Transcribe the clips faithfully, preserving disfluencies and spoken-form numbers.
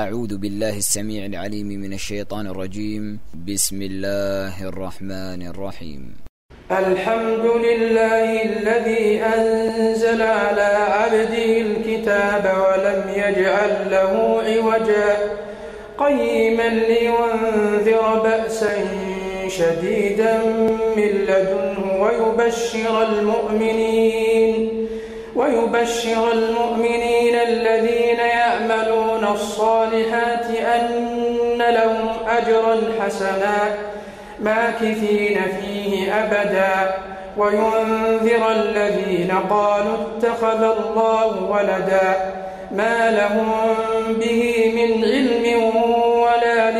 أعوذ بالله السميع العليم من الشيطان الرجيم. بسم الله الرحمن الرحيم. الحمد لله الذي أنزل على عبده الكتاب ولم يجعل له عوجا قيما لينذر بأسا شديدا من لدنه ويبشر المؤمنين ويبشر المؤمنين الذين يعملون الصالحات أن لهم أجرا حسنا ماكثين فيه أبدا وينذر الذين قالوا اتخذ الله ولدا ما لهم به من علم ولا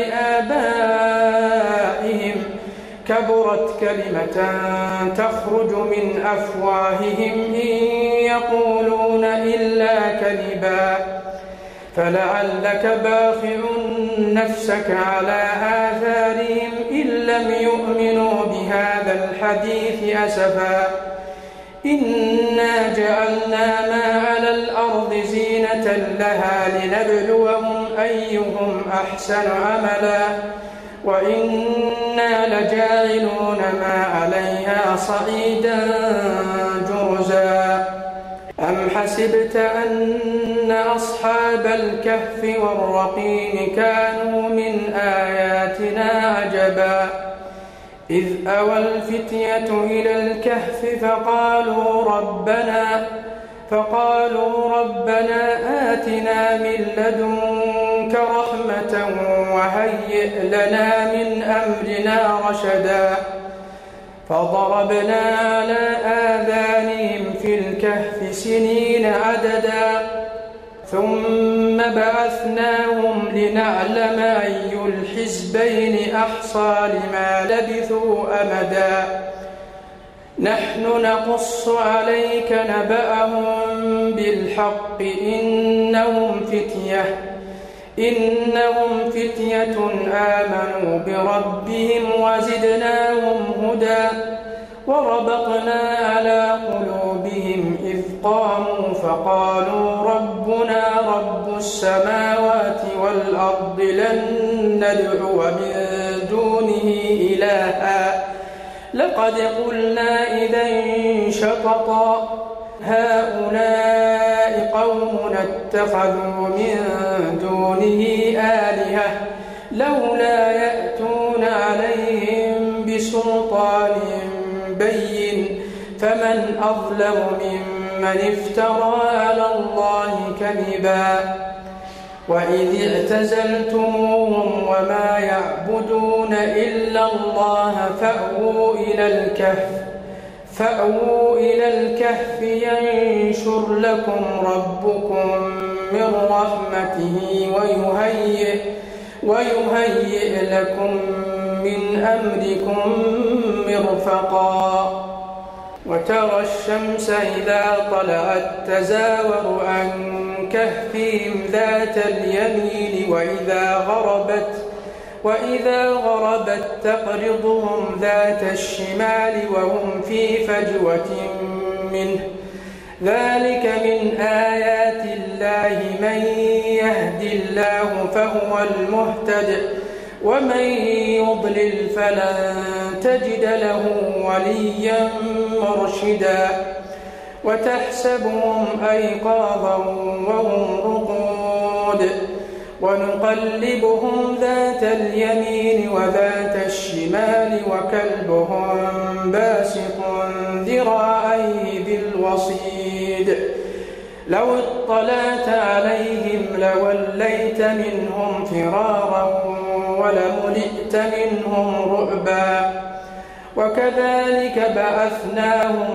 لآبائهم كبرت كلمة تخرج من أفواههم إن يقولون إلا كذبا فلعلك باخع نفسك على آثارهم إن لم يؤمنوا بهذا الحديث أسفا إنا جعلنا ما على الأرض زينة لها لنبلوهم أيهم أحسن عملا وإنا لجاعلون ما عليها صعيدا جرزا أم حسبت أن أصحاب الكهف والرقيم كانوا من آياتنا عجبا إذ أوى الفتية إلى الكهف فقالوا ربنا فقالوا ربنا آتنا من لدنك رحمة وهيئ لنا من أمرنا رشدا فضربنا على آذانهم في الكهف سنين عددا ثم بعثناهم لنعلم أي الحزبين أحصى لما لبثوا أمدا نحن نقص عليك نبأهم بالحق إنهم فتية إنهم فتية آمنوا بربهم وزدناهم هدى وربطنا على قلوبهم إذ قاموا فقالوا ربنا رب السماوات والأرض لن ندعو من دونه إلها لقد قلنا إذا شططا هؤلاء قوم اتخذوا من دونه آلهة لولا يأتون عليهم بسلطان بين فمن أظلم ممن افترى على الله كذبا وإذ اعتزلتموهم وما يعبدون إلا الله فأووا إلى الكهف فأووا إلى الكهف ينشر لكم ربكم من رحمته ويهيئ ويهيئ لكم من أمركم مرفقا وترى الشمس إذا طلعت تزاور عن كهفهم ذات اليمين وإذا غربت وإذا غربت تقرضهم ذات الشمال وهم في فجوة منه ذلك من آيات الله من يهد الله فهو المهتد ومن يضلل فلن تجد له وليا مرشدا وتحسبهم أيقاظا وهم رقود ونقلبهم ذات اليمين وذات الشمال وكلبهم باسط ذراعيه بالوصيد لو اطلعت عليهم لوليت منهم فرارا ولملئت منهم رعبا وكذلك بعثناهم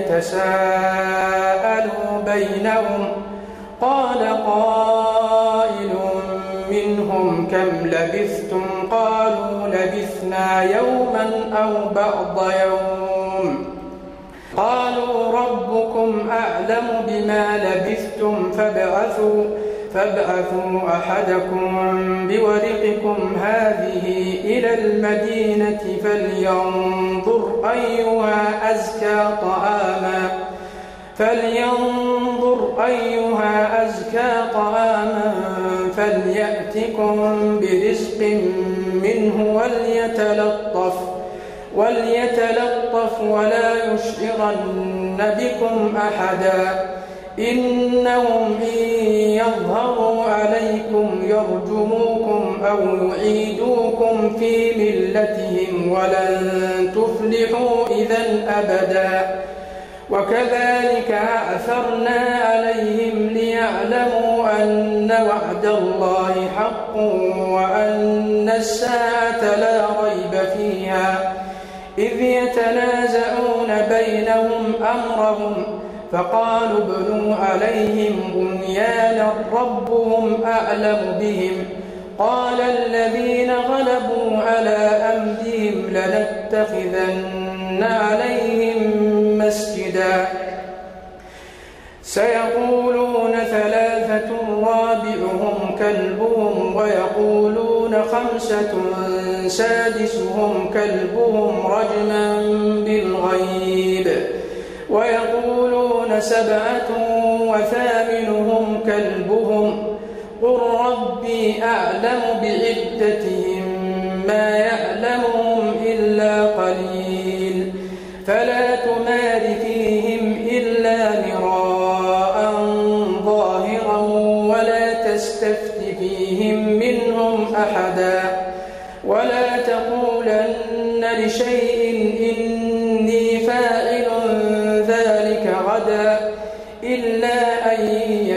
ليتساءلوا بينهم قال قائل منهم كم لبثتم قالوا لبثنا يوما أو بعض يوم قالوا ربكم أعلم بما لبثتم فابعثوا فابعثوا أحدكم بورقكم هذه إلى المدينة فلينظر أيها أزكى طعاما فلينظر أيها أزكى طعاما فليأتكم برزق منه وليتلطف وليتلطف ولا يشعرن بكم أحدا إنهم إن يظهروا عليكم يرجموكم أو يعيدوكم في ملتهم ولن تفلحوا إذا أبدا وكذلك أثرنا عليهم ليعلموا أن وعد الله حق وأن الساعة لا ريب فيها إذ يتنازعون بينهم أمرهم فقالوا ابنوا عليهم بنيانا ربهم أعلم بهم قال الذين غلبوا على أمرهم لنتخذن عليهم مسجدا سيقولون ثلاثة رابعهم كلبهم ويقولون خمسة سادسهم كلبهم رجما بالغيب ويقولون سبعة وثامنهم كلبهم قل ربي أعلم بعدتهم ما يعلمهم إلا قليل فلا تمار فيهم إلا مراء ظاهرا ولا تستفت فيهم منهم أحدا ولا تقولن لشيء إني فاعل ذلك غدا إلا أن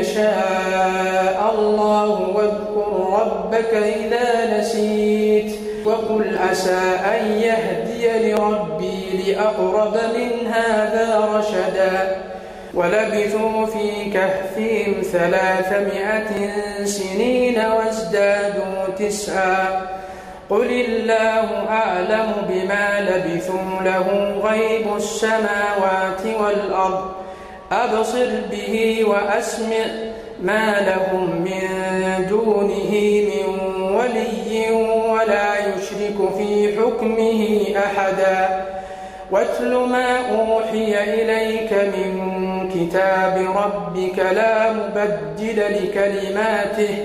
يشاء الله واذكر ربك إذا نسيت وقل عسى أن يهدي لربي لأقرب من هذا رشدا ولبثوا في كهفهم ثلاثمائة سنين وازدادوا تسعا قل الله أعلم بما لبثوا له غيب السماوات والأرض أبصر به وأسمع ما لهم من دونه من ولي ولا يشرك في حكمه أحدا واتل ما أوحي إليك من كتاب ربك لا مبدل لكلماته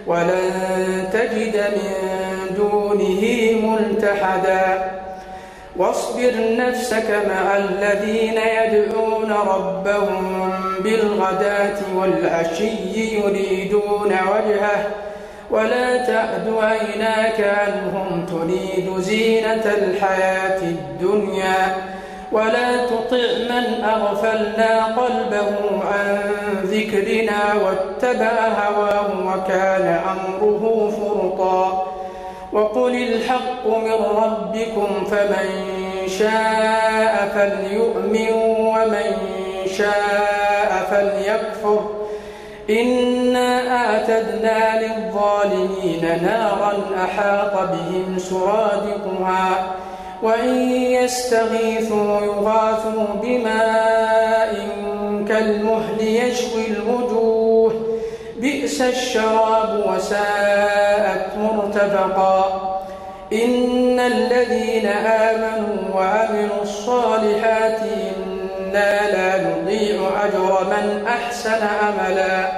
ولن تجد من دونه ملتحدا واصبر نفسك مع الذين يدعون ربهم بالغداة والعشي يريدون وجهه ولا تعد عيناك عنهم تريد زينة الحياة الدنيا ولا تطع من أغفلنا قلبه عن ذكرنا واتبع هواه وكان أمره فرطا وقل الحق من ربكم فمن شاء فليؤمن ومن شاء فليكفر إنا أعتدنا للظالمين نارا أحاط بهم سرادقها وإن يستغيثوا يغاثوا بماء كالمهل يشوي الوجوه بئس الشراب وساءت مرتفقا إن الذين آمنوا وعملوا الصالحات إنا لا نضيع أجر من أحسن عملا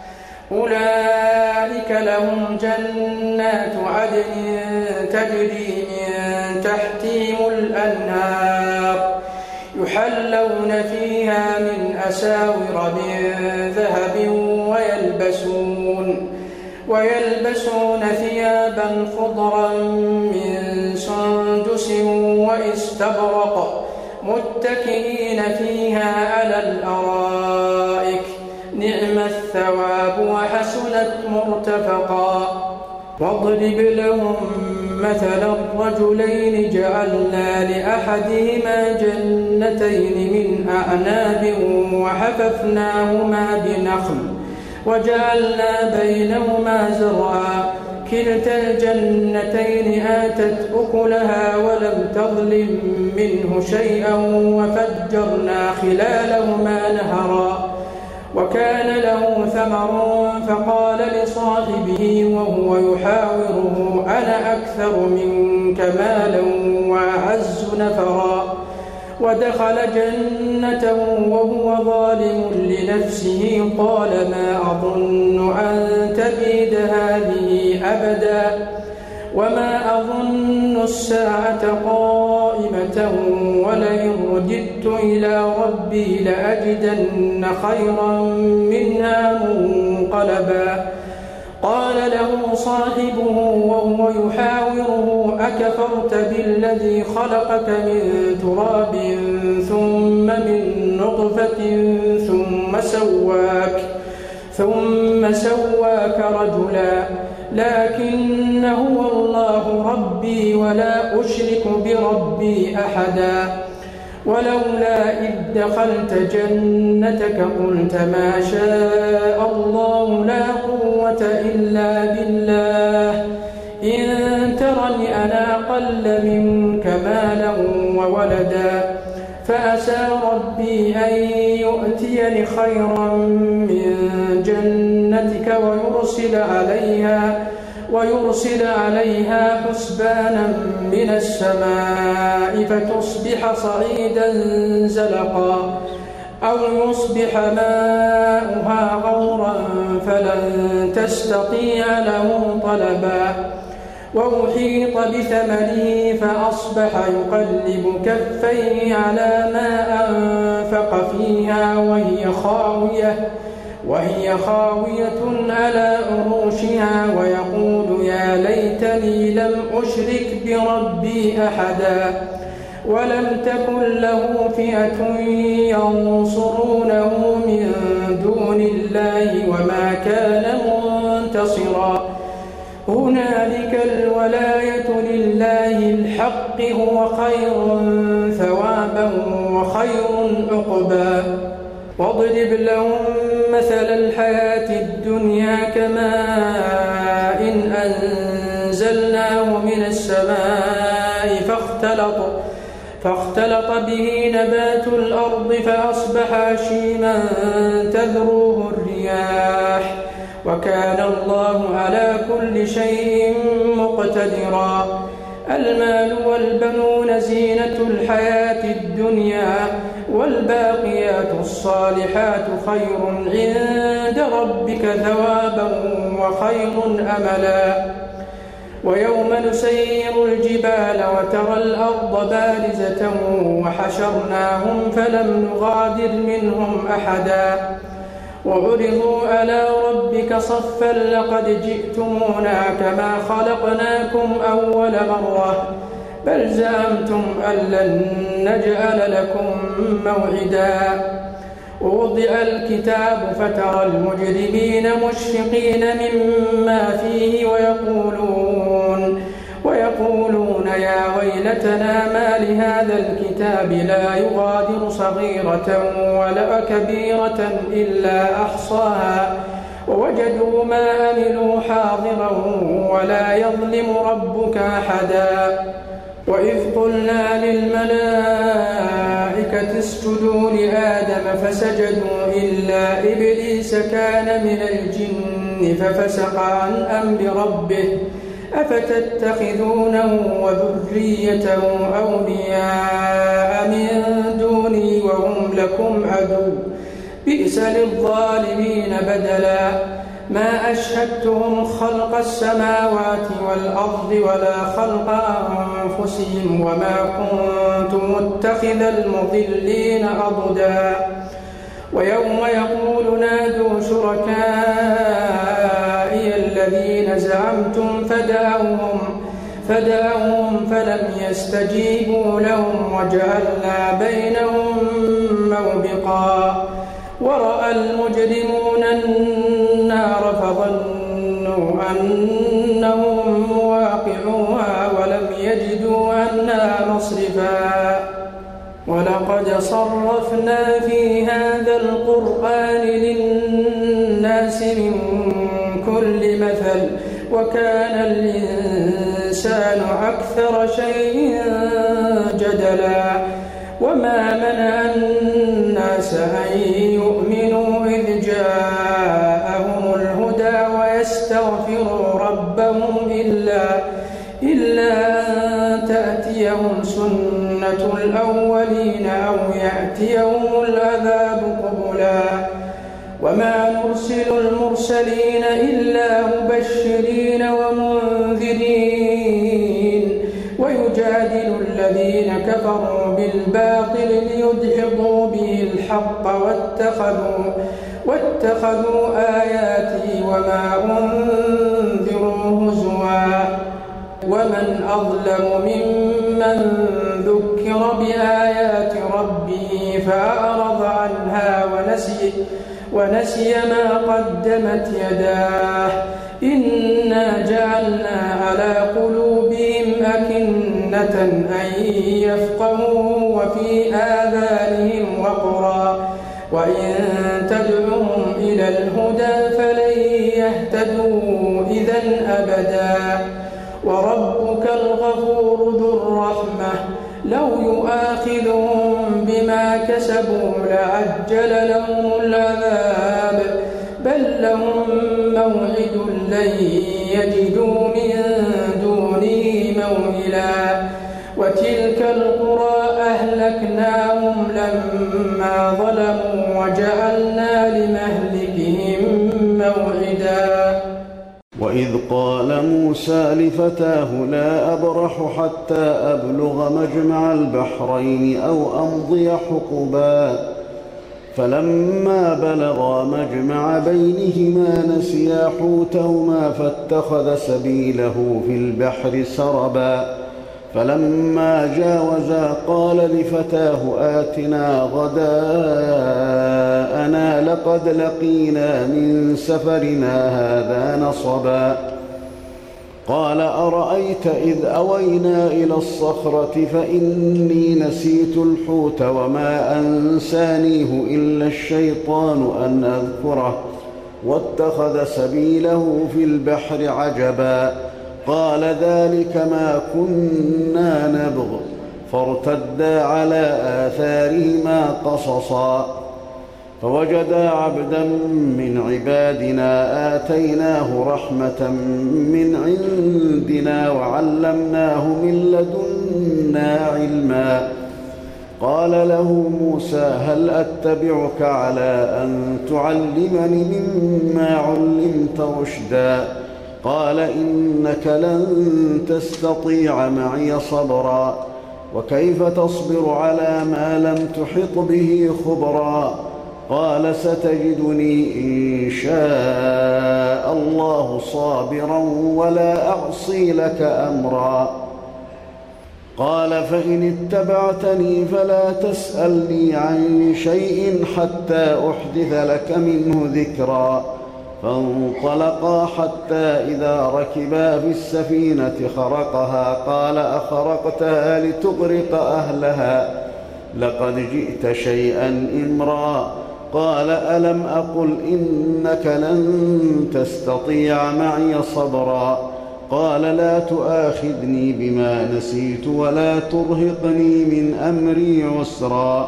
أولئك لهم جنات عدن تجري من تحتهم الأنهار يحلون فيها من أساور من ذهب ويلبسون ويلبسون ثيابا خضرا من سندس واستبرق متكئين فيها على الأرائك نعم الثواب وحسنت مرتفقا واضرب لهم مثلا الرجلين جعلنا لأحدهما جنتين من أعناب وحففناهما بنخل وجعلنا بينهما زرعا كلتا الجنتين آتت أكلها ولم تظلم منه شيئا وفجرنا خلالهما نهرا وكان له ثمر فقال لصاحبه وهو يحاوره أنا أكثر منك مالا وأعز نفرا ودخل جنته وهو ظالم لنفسه قال ما أظن أن تبيد هذه أبدا وما أظن الساعة قائمة ولئن رددت إلى ربي لأجدن خيرا منها منقلبا. قال له صاحبه وهو يحاوره أكفرت بالذي خلقك من تراب ثم من نطفة ثم سواك ثم سواك رجلا لكن هو الله ربي ولا أشرك بربي أحدا. ولولا إذ دخلت جنتك قلت ما شاء الله لا قوة إلا بالله إن ترني أنا أقل منك مالا وولدا فأسى ربي أن يؤتيني خيرا من جنتك ويرسل عليها ويرسل عليها حسبانا من السماء فتصبح صعيدا زلقا أو يصبح ماؤها غورا فلن تستطيع له طلبا. وأحيط بثمره فأصبح يقلب كفيه على ما أنفق فيها وهي خاوية وهي خاوية على عروشها ويقول يا ليتني لم أشرك بربي أحدا. ولم تكن له فئة ينصرونه من دون الله وما كان منتصرا. هنالك الولاية لله الحق هو خير ثوابا وخير عقبا. واضرب لهم مثل الحياة الدنيا كماء إن أنزلناه من السماء فاختلط فاختلط به نبات الأرض فأصبح هشيما تذروه الرياح وكان الله على كل شيء مقتدرا. المال والبنون زينة الحياة الدنيا والباقيات الصالحات خير عند ربك ثوابا وخير أملا. ويوم نسير الجبال وترى الأرض بارزة وحشرناهم فلم نغادر منهم أحدا وعرضوا على ربك صفا لقد جئتمونا كما خلقناكم أول مرة بل زعمتم أن لن نجعل لكم موعدا. ووضع الكتاب فترى المجرمين مشفقين مما فيه ويقولون ويقولون يا ويلتنا ما لهذا الكتاب لا يغادر صغيرة ولا كبيرة إلا أحصاها ووجدوا ما عملوا حاضرا ولا يظلم ربك أحدا. وإذ قلنا للملائكة اسجدوا لآدم فسجدوا إلا إبليس كان من الجن ففسق عن أمر ربه أفتتخذونه وذريته أولياء من دوني وهم لكم عدو بئس للظالمين بدلا. ما أشهدتهم خلق السماوات والأرض ولا خلق أنفسهم وما كنت متخذ المضلين أضدا. ويوم يقول نادوا شركائي الذين زعمتم فدعوهم فدعوهم فلم يستجيبوا لهم وجعلنا بينهم موبقا. ورأى المجرمون النار فظنوا أنهم مواقعوها ولم يجدوا عنها مصرفا. ولقد صرفنا في هذا القرآن للناس من كل مثل وكان الإنسان أكثر شيء جدلا. وما منع الناس أن يؤمنوا إذ جاءهم الهدى ويستغفروا ربهم إلا, إلا أن تأتي تأتيهم سنة الأولين أو يأتيهم العذاب قبلا وما نرسل المرسلين إلا مبشرين ومنذرين ويجادل الذين كفروا بالباطل ليدحضوا به الحق واتخذوا, واتخذوا آياتي وما أنذروا هزوا ومن أظلم ممن ذكر بآيات ربه فأعرض عنها ونسي, ونسي ما قدمت يداه إنا جعلنا على قلوبهم أكنة أن يفقهوا وفي آذانهم وقرا وإن تدعوهم إلى الهدى فلن يهتدوا إذا أبدا وربك الغفور ذو الرحمة لو يؤاخذهم بما كسبوا لعجل لهم العذاب بل لهم موعد لن يجدوا من دونه موئلا وتلك القرى أهلكناهم لما ظلموا وجعلنا لمهلكهم موعدا. وإذ قال موسى لفتاه لا أبرح حتى أبلغ مجمع البحرين أو أمضي حقبا فلما بلغا مجمع بينهما نسيا حوتهما فاتخذ سبيله في البحر سربا فلما جاوزا قال لفتاه آتنا غداءنا لقد لقينا من سفرنا هذا نصبا قال أرأيت إذ أوينا إلى الصخرة فإني نسيت الحوت وما أنسانيه إلا الشيطان أن أذكره واتخذ سبيله في البحر عجبا قال ذلك ما كنا نبغ فارتدا على آثارهما قصصا فوجدا عبدا من عبادنا آتيناه رحمة من عندنا وعلمناه من لدنا علما قال له موسى هل أتبعك على أن تعلمني مما علمت رشدا قال إنك لن تستطيع معي صبرا وكيف تصبر على ما لم تحط به خبرا قال ستجدني إن شاء الله صابرا ولا أعصي لك أمرا قال فإن اتبعتني فلا تسألني عن شيء حتى أحدث لك منه ذكرا فانطلقا حتى إذا ركبا في السفينة خرقها قال أخرقتها لتغرق أهلها لقد جئت شيئا إمرا قال ألم أقل إنك لن تستطيع معي صبرا قال لا تؤاخذني بما نسيت ولا ترهقني من أمري عسرا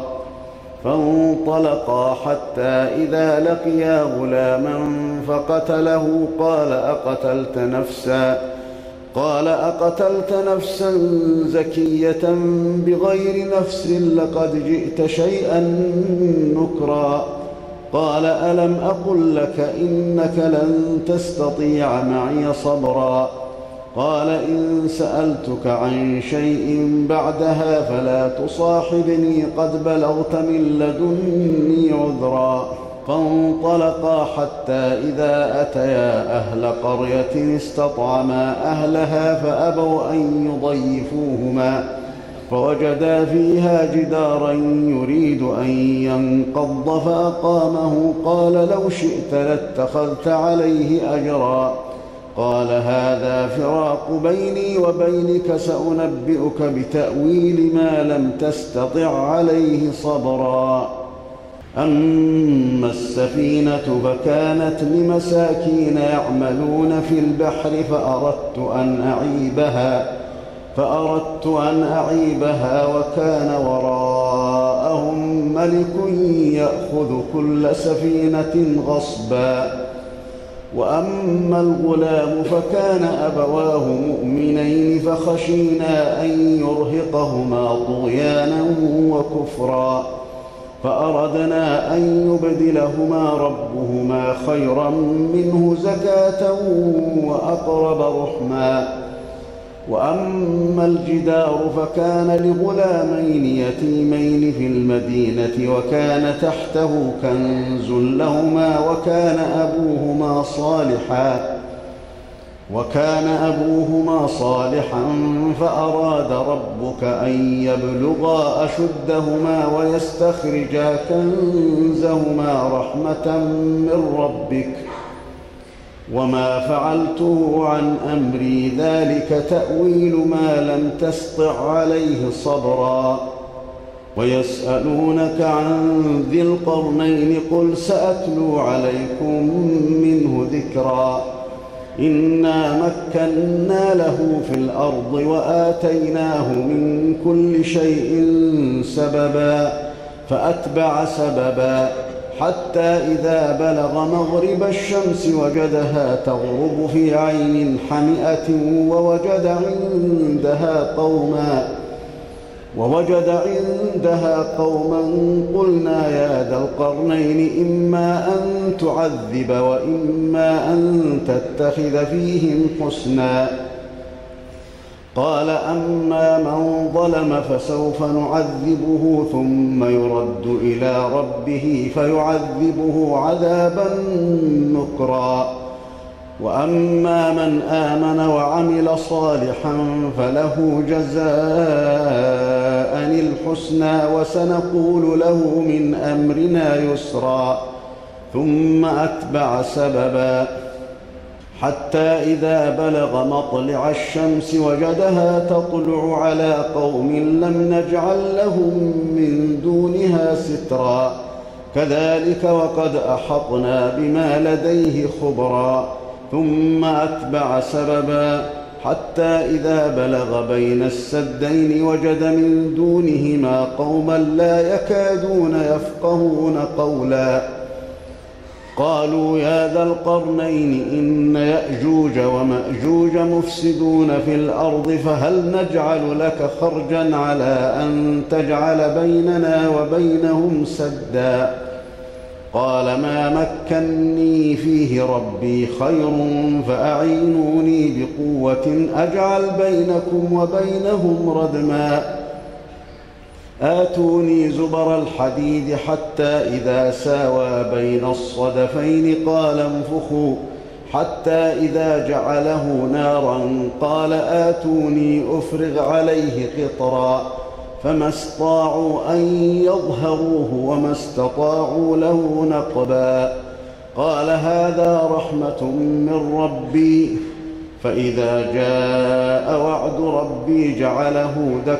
فانطلقا حتى إذا لقيا غلاما فقتله قال أقتلت نفسا قال أقتلت نفسا زكية بغير نفس لقد جئت شيئا نكرا قال ألم أقل لك إنك لن تستطيع معي صبرا قال إن سألتك عن شيء بعدها فلا تصاحبني قد بلغت من لدني عذرا فانطلقا حتى إذا أتيا أهل قرية استطعما أهلها فأبوا أن يضيفوهما فوجدا فيها جدارا يريد أن ينقض فأقامه قال لو شئت لاتخذت عليه أجرا قال هذا فراق بيني وبينك سأنبئك بتأويل ما لم تستطع عليه صبرا أما السفينة فكانت لمساكين يعملون في البحر فأردت أن أعيبها فأردت أن أعيبها وكان وراءهم ملك يأخذ كل سفينة غصبا وأما الغلام فكان أبواه مؤمنين فخشينا أن يرهقهما طغيانا وكفرا فأردنا أن يبدلهما ربهما خيرا منه زكاة وأقرب رحما. وأما الجدار فكان لغلامين يتيمين في المدينة وكان تحته كنز لهما وكان أبوهما صالحا وكان أبوهما صالحا فأراد ربك أن يبلغا أشدهما ويستخرجا كنزهما رحمة من ربك وما فعلته عن أمري ذلك تأويل ما لم تسطع عليه صبرا. ويسألونك عن ذي القرنين قل سأتلو عليكم منه ذكرا. إنا مكنا له في الأرض وآتيناه من كل شيء سببا فأتبع سببا حتى إذا بلغ مغرب الشمس وجدها تغرب في عين حمئة ووجد عندها قوما ووجد عندها قوما قلنا يا ذا القرنين إما أن تعذب وإما أن تتخذ فيهم حسنا. قال أما من ظلم فسوف نعذبه ثم يرد إلى ربه فيعذبه عذابا نكرا. وأما من آمن وعمل صالحا فله جزاء الحسنى وسنقول له من أمرنا يسرا. ثم أتبع سببا حتى إذا بلغ مطلع الشمس وجدها تطلع على قوم لم نجعل لهم من دونها سترا كذلك وقد أحطنا بما لديه خبرا. ثم أتبع سببا حتى إذا بلغ بين السدين وجد من دونهما قوما لا يكادون يفقهون قولا. قالوا يا ذا القرنين إن يأجوج ومأجوج مفسدون في الأرض فهل نجعل لك خرجا على أن تجعل بيننا وبينهم سدا. قال ما مكني فيه ربي خير فأعينوني بقوة أجعل بينكم وبينهم ردما. آتوني زبر الحديد حتى إذا ساوى بين الصدفين قال انفخوا حتى إذا جعله نارا قال آتوني أفرغ عليه قطرا فما استطاعوا أن يظهروه وما استطاعوا له نقبا. قال هذا رحمة من ربي فإذا جاء وعد ربي جعله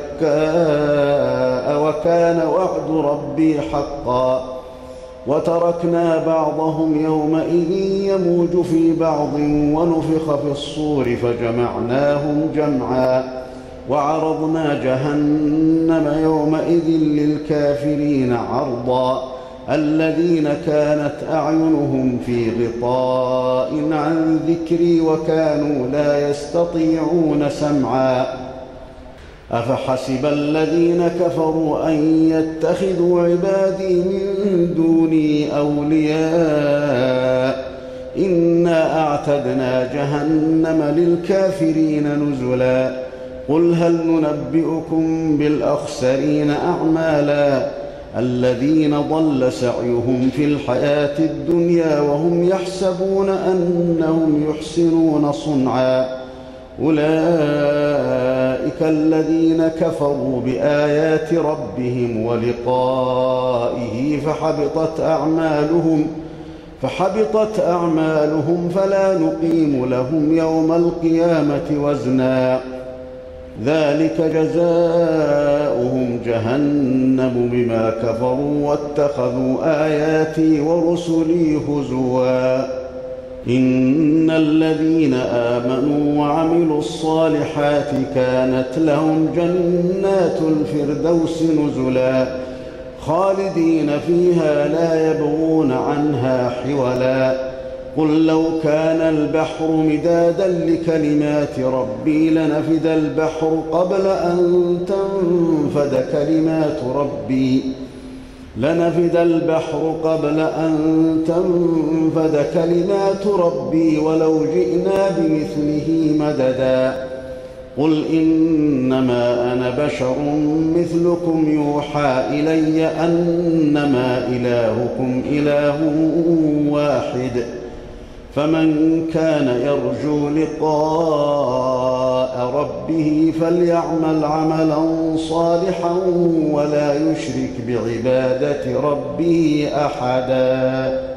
دكاء وكان وعد ربي حقا. وتركنا بعضهم يومئذ يموج في بعض ونفخ في الصور فجمعناهم جمعا وعرضنا جهنم يومئذ للكافرين عرضا. الذين كانت أعينهم في غطاء عن ذكري وكانوا لا يستطيعون سمعا. أفحسب الذين كفروا أن يتخذوا عبادي من دوني أولياء إنا أعتدنا جهنم للكافرين نزلا. قل هل ننبئكم بالأخسرين أعمالا الذين ضل سعيهم في الحياة الدنيا وهم يحسبون أنهم يحسنون صنعا. أولئك الذين كفروا بآيات ربهم ولقائه فحبطت أعمالهم فحبطت أعمالهم فلا نقيم لهم يوم القيامة وزنا. ذلك جزاؤهم جهنم بما كفروا واتخذوا آياتي ورسلي هزوا. إن الذين آمنوا وعملوا الصالحات كانت لهم جنات الفردوس نزلا خالدين فيها لا يبغون عنها حولا. قل لو كان البحر مدادا لكلمات ربي لنفد البحر قبل أن تنفد كلمات ربي لنفد البحر قبل أن تنفد كلمات ربي ولو جئنا بمثله مددا قل إنما أنا بشر مثلكم يوحى إلي أنما إلهكم إله واحد فمن كان يرجو لقاء ربه فليعمل عملا صالحا ولا يشرك بعبادة ربه أحدا.